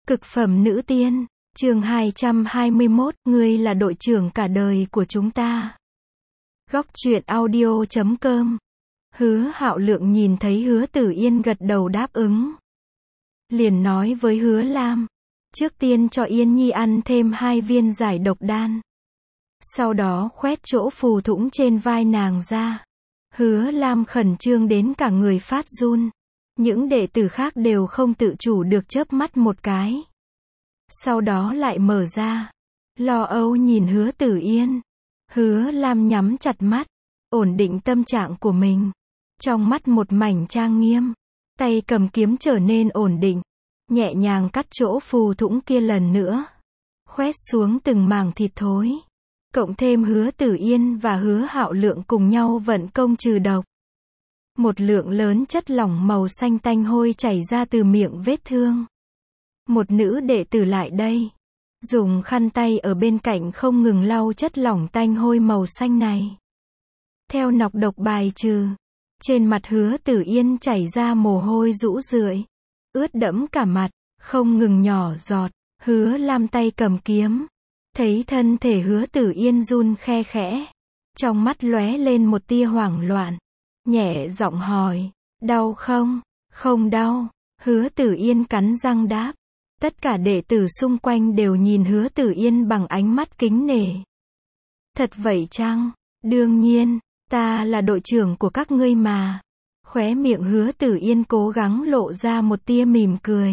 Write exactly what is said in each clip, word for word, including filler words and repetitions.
Cực phẩm nữ tiên, chương hai trăm hai mươi mốt, ngươi là đội trưởng cả đời của chúng ta. Góc truyện audio chấm com. Hứa Hạo Lượng nhìn thấy Hứa Tử Yên gật đầu đáp ứng. Liền nói với Hứa Lam, trước tiên cho Yên Nhi ăn thêm hai viên giải độc đan. Sau đó khoét chỗ phù thủng trên vai nàng ra. Hứa Lam khẩn trương đến cả người phát run. Những đệ tử khác đều không tự chủ được chớp mắt một cái. Sau đó lại mở ra. Lo âu nhìn Hứa Tử Yên. Hứa Lam nhắm chặt mắt, ổn định tâm trạng của mình. Trong mắt một mảnh trang nghiêm. Tay cầm kiếm trở nên ổn định. Nhẹ nhàng cắt chỗ phù thủng kia lần nữa. Khoét xuống từng mảng thịt thối. Cộng thêm Hứa Tử Yên và Hứa Hạo Lượng cùng nhau vận công trừ độc. Một lượng lớn chất lỏng màu xanh tanh hôi chảy ra từ miệng vết thương. Một nữ đệ tử lại đây. Dùng khăn tay ở bên cạnh không ngừng lau chất lỏng tanh hôi màu xanh này. Theo nọc độc bài trừ. Trên mặt Hứa Tử Yên chảy ra mồ hôi rũ rượi. Ướt đẫm cả mặt, không ngừng nhỏ giọt. Hứa Lam tay cầm kiếm. Thấy thân thể Hứa Tử Yên run khe khẽ. Trong mắt lóe lên một tia hoảng loạn. Nhẹ giọng hỏi, đau không? Không đau. Hứa Tử Yên cắn răng đáp. Tất cả đệ tử xung quanh đều nhìn Hứa Tử Yên bằng ánh mắt kính nể. Thật vậy chăng? Đương nhiên, ta là đội trưởng của các ngươi mà. Khóe miệng Hứa Tử Yên cố gắng lộ ra một tia mỉm cười.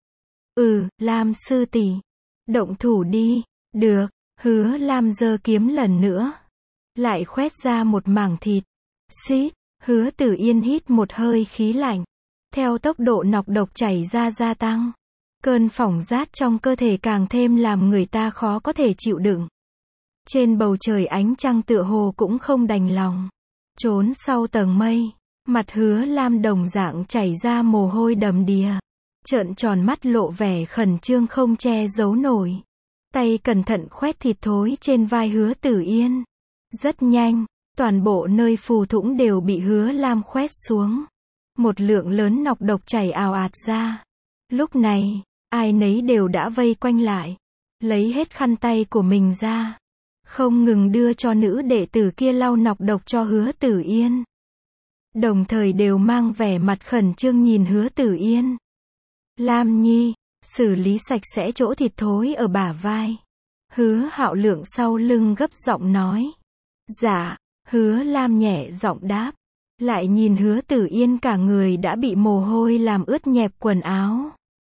Ừ, Lam sư tỷ, động thủ đi. Được. Hứa Lam giơ kiếm lần nữa. Lại khoét ra một mảng thịt. Xít. Hứa Tử Yên hít một hơi khí lạnh. Theo tốc độ nọc độc chảy ra gia tăng. Cơn phỏng rát trong cơ thể càng thêm làm người ta khó có thể chịu đựng. Trên bầu trời ánh trăng tựa hồ cũng không đành lòng. Trốn sau tầng mây. Mặt Hứa Lam đồng dạng chảy ra mồ hôi đầm đìa. Trợn tròn mắt lộ vẻ khẩn trương không che giấu nổi. Tay cẩn thận khoét thịt thối trên vai Hứa Tử Yên. Rất nhanh, toàn bộ nơi phù thủng đều bị Hứa Lam khoét xuống. Một lượng lớn nọc độc chảy ào ạt ra. Lúc này, ai nấy đều đã vây quanh lại. Lấy hết khăn tay của mình ra. Không ngừng đưa cho nữ đệ tử kia lau nọc độc cho Hứa Tử Yên. Đồng thời đều mang vẻ mặt khẩn trương nhìn Hứa Tử Yên. Lam Nhi, xử lý sạch sẽ chỗ thịt thối ở bả vai. Hứa Hạo Lượng sau lưng gấp giọng nói. Dạ. Hứa Lam nhẹ giọng đáp. Lại nhìn Hứa Tử Yên cả người đã bị mồ hôi làm ướt nhẹp quần áo.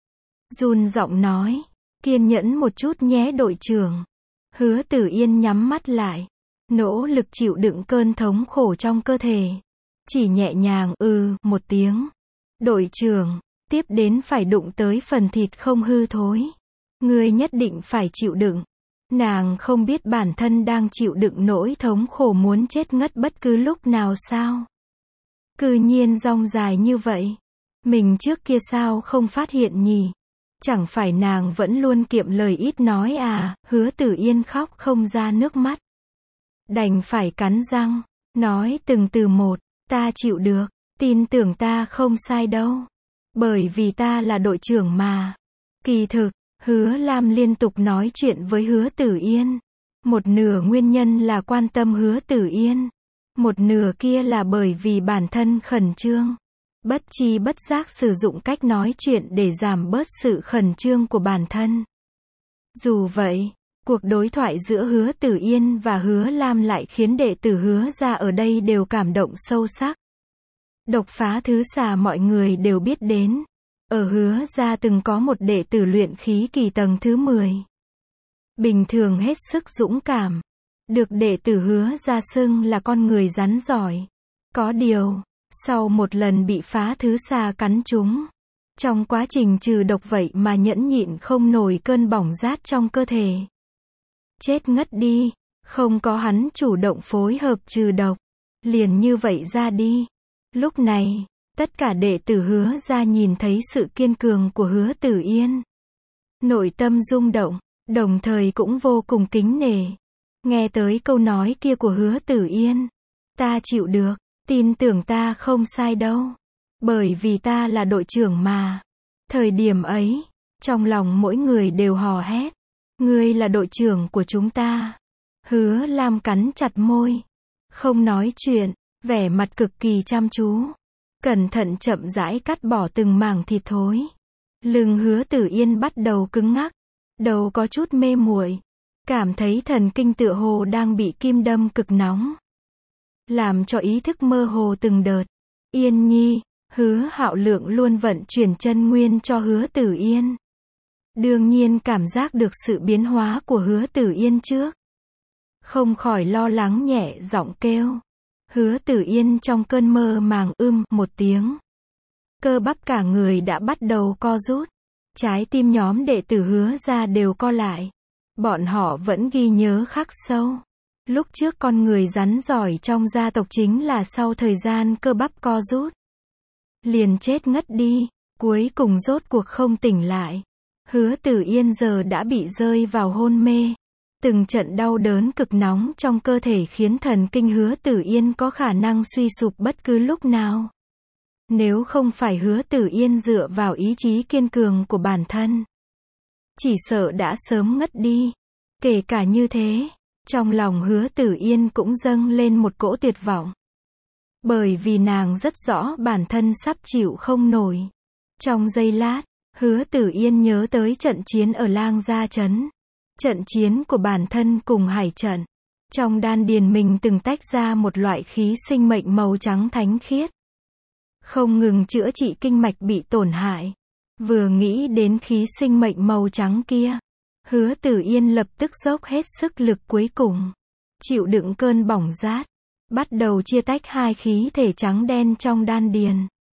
Run giọng nói. Kiên nhẫn một chút nhé đội trưởng. Hứa Tử Yên nhắm mắt lại. Nỗ lực chịu đựng cơn thống khổ trong cơ thể. Chỉ nhẹ nhàng ừ một tiếng. Đội trưởng. Tiếp đến phải đụng tới phần thịt không hư thối. Ngươi nhất định phải chịu đựng. Nàng không biết bản thân đang chịu đựng nỗi thống khổ muốn chết ngất bất cứ lúc nào sao. Cư nhiên dong dài như vậy. Mình trước kia sao không phát hiện nhỉ? Chẳng phải nàng vẫn luôn kiệm lời ít nói à? Hứa Tử Yên khóc không ra nước mắt. Đành phải cắn răng. Nói từng từ một. Ta chịu được. Tin tưởng ta không sai đâu. Bởi vì ta là đội trưởng mà. Kỳ thực, Hứa Lam liên tục nói chuyện với Hứa Tử Yên. Một nửa nguyên nhân là quan tâm Hứa Tử Yên. Một nửa kia là bởi vì bản thân khẩn trương. Bất chi bất giác sử dụng cách nói chuyện để giảm bớt sự khẩn trương của bản thân. Dù vậy, cuộc đối thoại giữa Hứa Tử Yên và Hứa Lam lại khiến đệ tử Hứa gia ở đây đều cảm động sâu sắc. Độc phá thứ xà mọi người đều biết đến. Ở Hứa gia từng có một đệ tử luyện khí kỳ tầng thứ mười. Bình thường hết sức dũng cảm. Được đệ tử Hứa gia xưng là con người rắn giỏi. Có điều, sau một lần bị phá thứ xà cắn trúng. Trong quá trình trừ độc vậy mà nhẫn nhịn không nổi cơn bỏng rát trong cơ thể. Chết ngất đi. Không có hắn chủ động phối hợp trừ độc. Liền như vậy ra đi. Lúc này, tất cả đệ tử Hứa gia nhìn thấy sự kiên cường của Hứa Tử Yên. Nội tâm rung động, đồng thời cũng vô cùng kính nể. Nghe tới câu nói kia của Hứa Tử Yên. Ta chịu được, tin tưởng ta không sai đâu. Bởi vì ta là đội trưởng mà. Thời điểm ấy, Trong lòng mỗi người đều hò hét. Ngươi là đội trưởng của chúng ta. Hứa Lam cắn chặt môi. Không nói chuyện, vẻ mặt cực kỳ chăm chú. Cẩn thận chậm rãi cắt bỏ từng mảng thịt thối. Lưng Hứa Tử Yên bắt đầu cứng ngắc. Đầu có chút mê muội. Cảm thấy thần kinh tựa hồ đang bị kim đâm cực nóng. Làm cho ý thức mơ hồ từng đợt. Yên nhi, Hứa Hạo Lượng luôn vận chuyển chân nguyên cho Hứa Tử Yên. Đương nhiên cảm giác được sự biến hóa của Hứa Tử Yên trước. Không khỏi lo lắng nhẹ giọng kêu. Hứa Tử Yên trong cơn mơ màng ưm một tiếng. Cơ bắp cả người đã bắt đầu co rút. Trái tim nhóm đệ tử Hứa gia đều co lại. Bọn họ vẫn ghi nhớ khắc sâu. Lúc trước con người rắn giỏi trong gia tộc chính là sau thời gian cơ bắp co rút. Liền chết ngất đi, cuối cùng rốt cuộc không tỉnh lại. Hứa Tử Yên giờ đã bị rơi vào hôn mê. Từng trận đau đớn cực nóng trong cơ thể khiến thần kinh Hứa Tử Yên có khả năng suy sụp bất cứ lúc nào. Nếu không phải Hứa Tử Yên dựa vào ý chí kiên cường của bản thân, chỉ sợ đã sớm ngất đi. Kể cả như thế, trong lòng Hứa Tử Yên cũng dâng lên một cỗ tuyệt vọng. Bởi vì nàng rất rõ bản thân sắp chịu không nổi. Trong giây lát, Hứa Tử Yên nhớ tới trận chiến ở Lang Gia Trấn. Trận chiến của bản thân cùng Hải trận. Trong đan điền mình từng tách ra một loại khí sinh mệnh màu trắng thánh khiết. Không ngừng chữa trị kinh mạch bị tổn hại. Vừa nghĩ đến khí sinh mệnh màu trắng kia, Hứa Tử Yên lập tức dốc hết sức lực cuối cùng. Chịu đựng cơn bỏng rát. Bắt đầu chia tách hai khí thể trắng đen trong đan điền.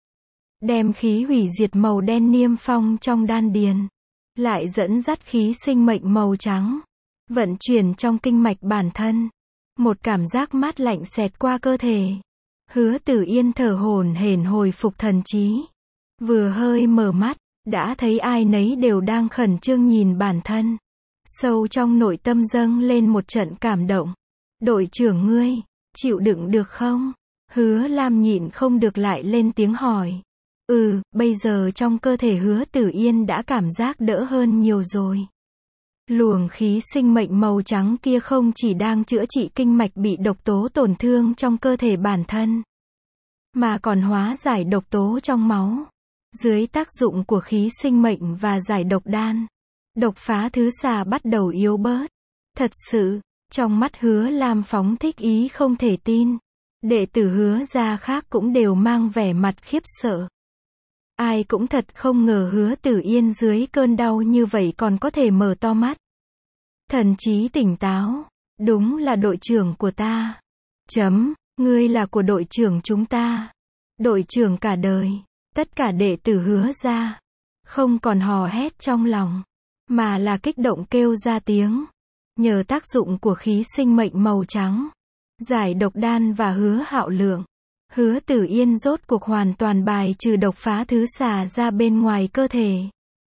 Đem khí hủy diệt màu đen niêm phong trong đan điền. Lại dẫn dắt khí sinh mệnh màu trắng. Vận chuyển trong kinh mạch bản thân. Một cảm giác mát lạnh xẹt qua cơ thể. Hứa Tử Yên thở hổn hển hồi phục thần trí. Vừa hơi mở mắt, đã thấy ai nấy đều đang khẩn trương nhìn bản thân. Sâu trong nội tâm dâng lên một trận cảm động. Đội trưởng ngươi, chịu đựng được không? Hứa Lam nhịn không được lại lên tiếng hỏi. Ừ, bây giờ trong cơ thể Hứa Tử Yên đã cảm giác đỡ hơn nhiều rồi. Luồng khí sinh mệnh màu trắng kia không chỉ đang chữa trị kinh mạch bị độc tố tổn thương trong cơ thể bản thân, mà còn hóa giải độc tố trong máu. Dưới tác dụng của khí sinh mệnh và giải độc đan, độc phá thứ xà bắt đầu yếu bớt. Thật sự, trong mắt Hứa Lam phóng thích ý không thể tin. Đệ tử Hứa gia khác cũng đều mang vẻ mặt khiếp sợ. Ai cũng thật không ngờ Hứa Tử Yên dưới cơn đau như vậy còn có thể mở to mắt. Thần trí tỉnh táo. Đúng là đội trưởng của ta. Chấm, ngươi là của đội trưởng chúng ta. Đội trưởng cả đời. Tất cả đệ tử Hứa gia không còn hò hét trong lòng, mà là kích động kêu ra tiếng. Nhờ tác dụng của khí sinh mệnh màu trắng, giải độc đan và Hứa Hạo Lượng, Hứa Tử Yên rốt cuộc hoàn toàn bài trừ độc phá thứ xà ra bên ngoài cơ thể.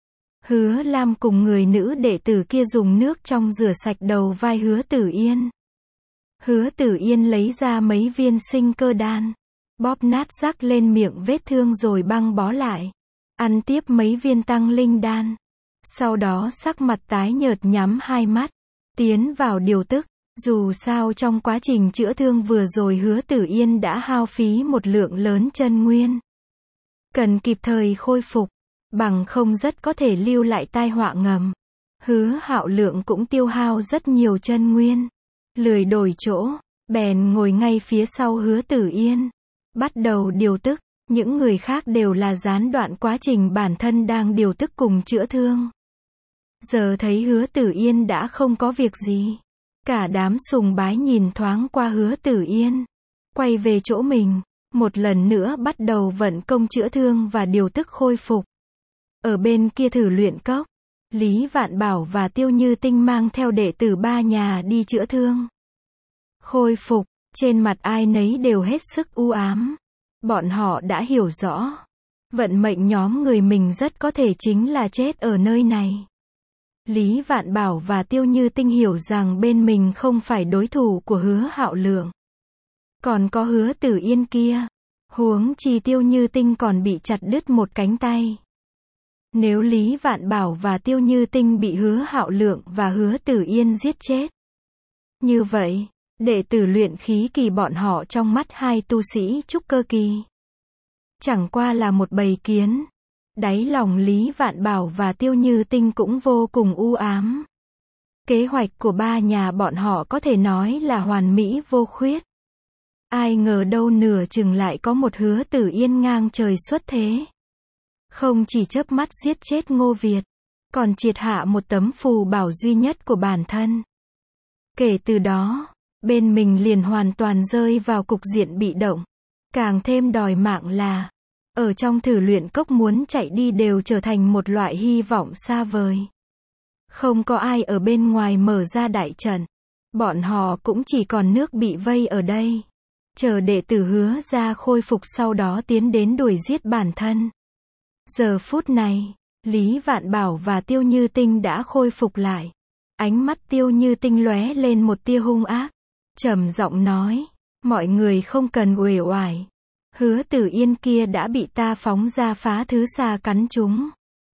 Hứa Lam cùng người nữ đệ tử kia dùng nước trong rửa sạch đầu vai Hứa Tử Yên. Hứa Tử Yên lấy ra mấy viên sinh cơ đan, bóp nát rắc lên miệng vết thương rồi băng bó lại. Ăn tiếp mấy viên tăng linh đan. Sau đó sắc mặt tái nhợt nhắm hai mắt, tiến vào điều tức. Dù sao trong quá trình chữa thương vừa rồi Hứa Tử Yên đã hao phí một lượng lớn chân nguyên. Cần kịp thời khôi phục, bằng không rất có thể lưu lại tai họa ngầm. Hứa Hạo Lượng cũng tiêu hao rất nhiều chân nguyên. Lười đổi chỗ, bèn ngồi ngay phía sau Hứa Tử Yên. Bắt đầu điều tức, những người khác đều là gián đoạn quá trình bản thân đang điều tức cùng chữa thương. Giờ thấy Hứa Tử Yên đã không có việc gì. Cả đám sùng bái nhìn thoáng qua Hứa Tử Yên. Quay về chỗ mình, một lần nữa bắt đầu vận công chữa thương và điều tức khôi phục. Ở bên kia Thử Luyện Cốc, Lý Vạn Bảo và Tiêu Như Tinh mang theo đệ tử ba nhà đi chữa thương. Khôi phục, trên mặt ai nấy đều hết sức u ám. Bọn họ đã hiểu rõ, vận mệnh nhóm người mình rất có thể chính là chết ở nơi này. Lý Vạn Bảo và Tiêu Như Tinh hiểu rằng bên mình không phải đối thủ của Hứa Hạo Lượng. Còn có Hứa Tử Yên kia, huống chi Tiêu Như Tinh còn bị chặt đứt một cánh tay. Nếu Lý Vạn Bảo và Tiêu Như Tinh bị Hứa Hạo Lượng và Hứa Tử Yên giết chết, như vậy, đệ tử luyện khí kỳ bọn họ trong mắt hai tu sĩ trúc cơ kỳ chẳng qua là một bầy kiến. Đáy lòng Lý Vạn Bảo và Tiêu Như Tinh cũng vô cùng u ám. Kế hoạch của ba nhà bọn họ có thể nói là hoàn mỹ vô khuyết. Ai ngờ đâu nửa chừng lại có một Hứa Tử Yên ngang trời xuất thế. Không chỉ chớp mắt giết chết Ngô Việt, còn triệt hạ một tấm phù bảo duy nhất của bản thân. Kể từ đó, bên mình liền hoàn toàn rơi vào cục diện bị động. Càng thêm đòi mạng là, ở trong thử luyện cốc muốn chạy đi đều trở thành một loại hy vọng xa vời. Không có ai ở bên ngoài mở ra đại trận. Bọn họ cũng chỉ còn nước bị vây ở đây. Chờ đệ tử Hứa ra khôi phục sau đó tiến đến đuổi giết bản thân. Giờ phút này, Lý Vạn Bảo và Tiêu Như Tinh đã khôi phục lại. Ánh mắt Tiêu Như Tinh lóe lên một tia hung ác. Trầm giọng nói, mọi người không cần uể oải. Hứa Tử Yên kia đã bị ta phóng ra phá thứ xà cắn chúng.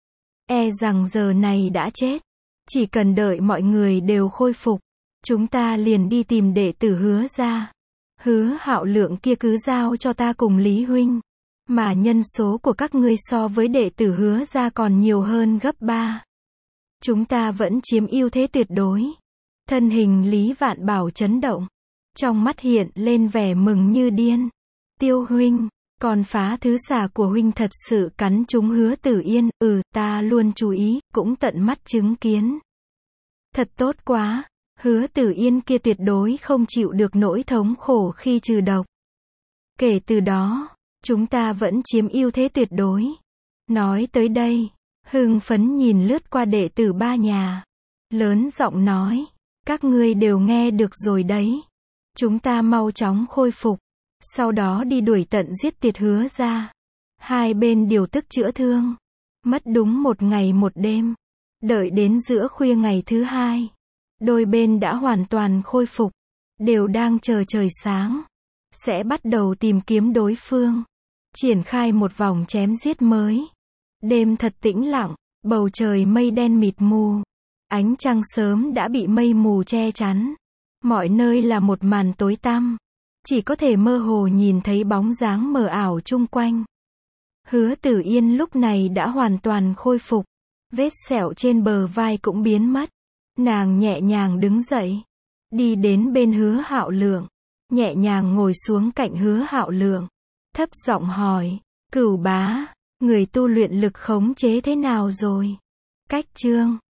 E rằng giờ này đã chết. Chỉ cần đợi mọi người đều khôi phục, chúng ta liền đi tìm đệ tử Hứa ra. Hứa Hạo Lượng kia cứ giao cho ta cùng Lý huynh. Mà nhân số của các ngươi so với đệ tử Hứa ra còn nhiều hơn gấp ba. Chúng ta vẫn chiếm ưu thế tuyệt đối. Thân hình Lý Vạn Bảo chấn động. Trong mắt hiện lên vẻ mừng như điên. Tiêu huynh, còn phá thứ xà của huynh thật sự cắn trúng Hứa Tử Yên, ừ, ta luôn chú ý, cũng tận mắt chứng kiến. Thật tốt quá, Hứa Tử Yên kia tuyệt đối không chịu được nỗi thống khổ khi trừ độc. Kể từ đó, chúng ta vẫn chiếm ưu thế tuyệt đối. Nói tới đây, hưng phấn nhìn lướt qua đệ tử ba nhà. Lớn giọng nói, các ngươi đều nghe được rồi đấy. Chúng ta mau chóng khôi phục. Sau đó đi đuổi tận giết tiệt Hứa ra. Hai bên điều tức chữa thương. Mất đúng một ngày một đêm. Đợi đến giữa khuya ngày thứ hai. Đôi bên đã hoàn toàn khôi phục. Đều đang chờ trời sáng. Sẽ bắt đầu tìm kiếm đối phương. Triển khai một vòng chém giết mới. Đêm thật tĩnh lặng. Bầu trời mây đen mịt mù. Ánh trăng sớm đã bị mây mù che chắn. Mọi nơi là một màn tối tăm. Chỉ có thể mơ hồ nhìn thấy bóng dáng mờ ảo chung quanh. Hứa Tử Yên lúc này đã hoàn toàn khôi phục. Vết sẹo trên bờ vai cũng biến mất. Nàng nhẹ nhàng đứng dậy. Đi đến bên Hứa Hạo Lượng. Nhẹ nhàng ngồi xuống cạnh Hứa Hạo Lượng. Thấp giọng hỏi. Cửu bá, người tu luyện lực khống chế thế nào rồi? Cách chương